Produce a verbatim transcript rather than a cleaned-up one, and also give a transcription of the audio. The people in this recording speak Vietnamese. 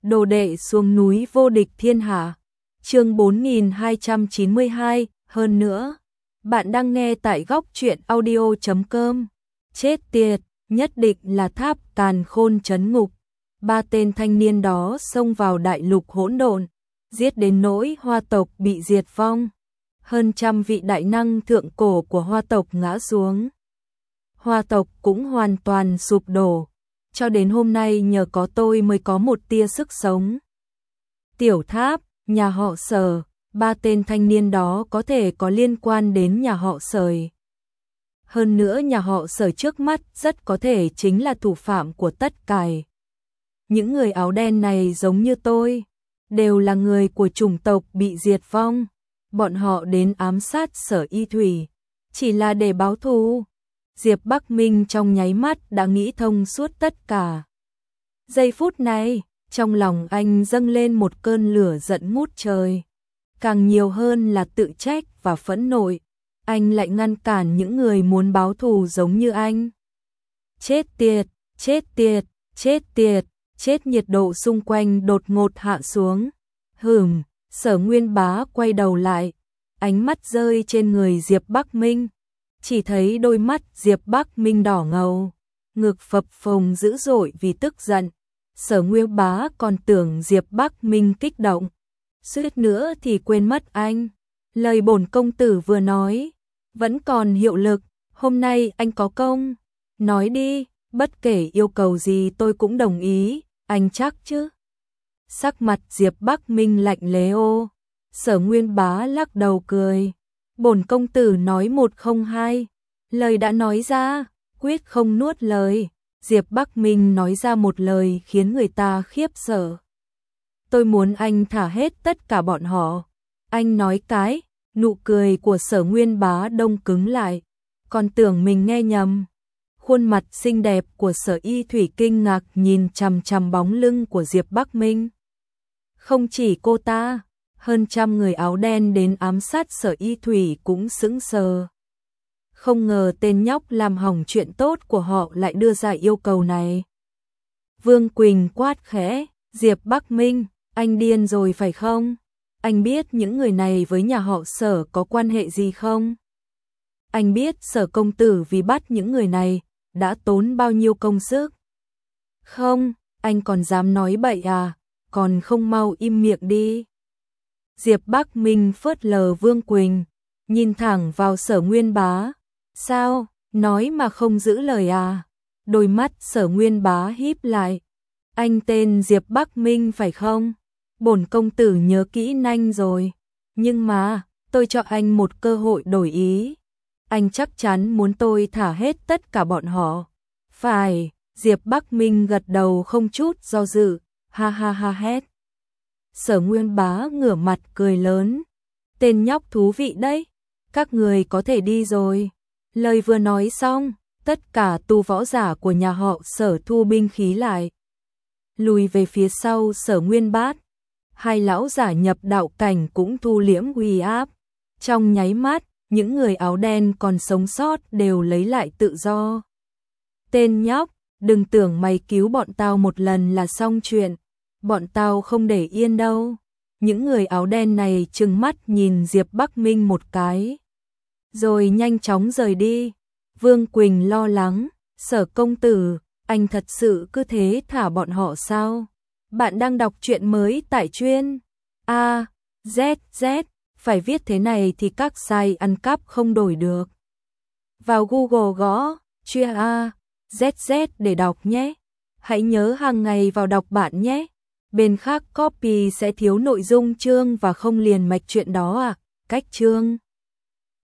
Đồ đệ xuống núi vô địch thiên hạ. Chương bốn nghìn hai trăm chín mươi hai, hơn nữa. Bạn đang nghe tại góc truyện audio chấm com. Chết tiệt, nhất định là tháp càn khôn trấn ngục. Ba tên thanh niên đó xông vào đại lục hỗn độn, giết đến nỗi Hoa tộc bị diệt vong. Hơn trăm vị đại năng thượng cổ của Hoa tộc ngã xuống. Hoa tộc cũng hoàn toàn sụp đổ. Cho đến hôm nay nhờ có tôi mới có một tia sức sống. Tiểu Tháp, nhà họ Sở, ba tên thanh niên đó có thể có liên quan đến nhà họ Sời. Hơn nữa nhà họ Sở trước mắt rất có thể chính là thủ phạm của tất cải. Những người áo đen này giống như tôi, đều là người của chủng tộc bị diệt vong. Bọn họ đến ám sát Sở Y Thủy, chỉ là để báo thù. Diệp Bắc Minh trong nháy mắt đã nghĩ thông suốt tất cả. Giây phút này, trong lòng anh dâng lên một cơn lửa giận ngút trời. Càng nhiều hơn là tự trách và phẫn nộ. Anh lại ngăn cản những người muốn báo thù giống như anh. Chết tiệt, chết tiệt, chết tiệt, chết. Nhiệt độ xung quanh đột ngột hạ xuống. Hửm, Sở Nguyên Bá quay đầu lại. Ánh mắt rơi trên người Diệp Bắc Minh. Chỉ thấy đôi mắt Diệp Bắc Minh đỏ ngầu, ngực phập phồng dữ dội vì tức giận. Sở Nguyên Bá còn tưởng Diệp Bắc Minh kích động, suýt nữa thì quên mất anh. Lời bổn công tử vừa nói vẫn còn hiệu lực, hôm nay anh có công. Nói đi, bất kể yêu cầu gì tôi cũng đồng ý, anh chắc chứ? Sắc mặt Diệp Bắc Minh lạnh lẽo. Sở Nguyên Bá lắc đầu cười. Bổn công tử nói một không hai, lời đã nói ra, quyết không nuốt lời. Diệp Bắc Minh nói ra một lời khiến người ta khiếp sợ. Tôi muốn anh thả hết tất cả bọn họ. Anh nói cái, nụ cười của Sở Nguyên Bá đông cứng lại, còn tưởng mình nghe nhầm. Khuôn mặt xinh đẹp của Sở Y Thủy kinh ngạc nhìn chằm chằm bóng lưng của Diệp Bắc Minh. Không chỉ cô ta, hơn trăm người áo đen đến ám sát Sở Y Thủy cũng sững sờ. Không ngờ tên nhóc làm hỏng chuyện tốt của họ lại đưa ra yêu cầu này. Vương Quỳnh quát khẽ, Diệp Bắc Minh, anh điên rồi phải không? Anh biết những người này với nhà họ Sở có quan hệ gì không? Anh biết Sở công tử vì bắt những người này đã tốn bao nhiêu công sức? Không, anh còn dám nói bậy à? Còn không mau im miệng đi. Diệp Bắc Minh phớt lờ Vương Quỳnh, nhìn thẳng vào Sở Nguyên Bá. Sao, nói mà không giữ lời à? Đôi mắt Sở Nguyên Bá híp lại. Anh tên Diệp Bắc Minh phải không? Bổn công tử nhớ kỹ nhanh rồi. Nhưng mà, tôi cho anh một cơ hội đổi ý. Anh chắc chắn muốn tôi thả hết tất cả bọn họ. Phải, Diệp Bắc Minh gật đầu không chút do dự. Ha ha ha hét. Sở Nguyên Bá ngửa mặt cười lớn. Tên nhóc thú vị đấy. Các người có thể đi rồi. Lời vừa nói xong, tất cả tu võ giả của nhà họ Sở thu binh khí lại. Lùi về phía sau Sở Nguyên Bát. Hai lão giả nhập đạo cảnh cũng thu liễm uy áp. Trong nháy mắt, những người áo đen còn sống sót đều lấy lại tự do. Tên nhóc, đừng tưởng mày cứu bọn tao một lần là xong chuyện. Bọn tao không để yên đâu. Những người áo đen này trừng mắt nhìn Diệp Bắc Minh một cái, rồi nhanh chóng rời đi. Vương Quỳnh lo lắng, Sở công tử, anh thật sự cứ thế thả bọn họ sao? Bạn đang đọc truyện mới tại chuyên A, Z, Z, phải viết thế này thì các site ăn cắp không đổi được. Vào Google gõ chuyên A, Z, Z để đọc nhé. Hãy nhớ hàng ngày vào đọc bạn nhé. Bên khác copy sẽ thiếu nội dung chương và không liền mạch chuyện đó à, cách chương.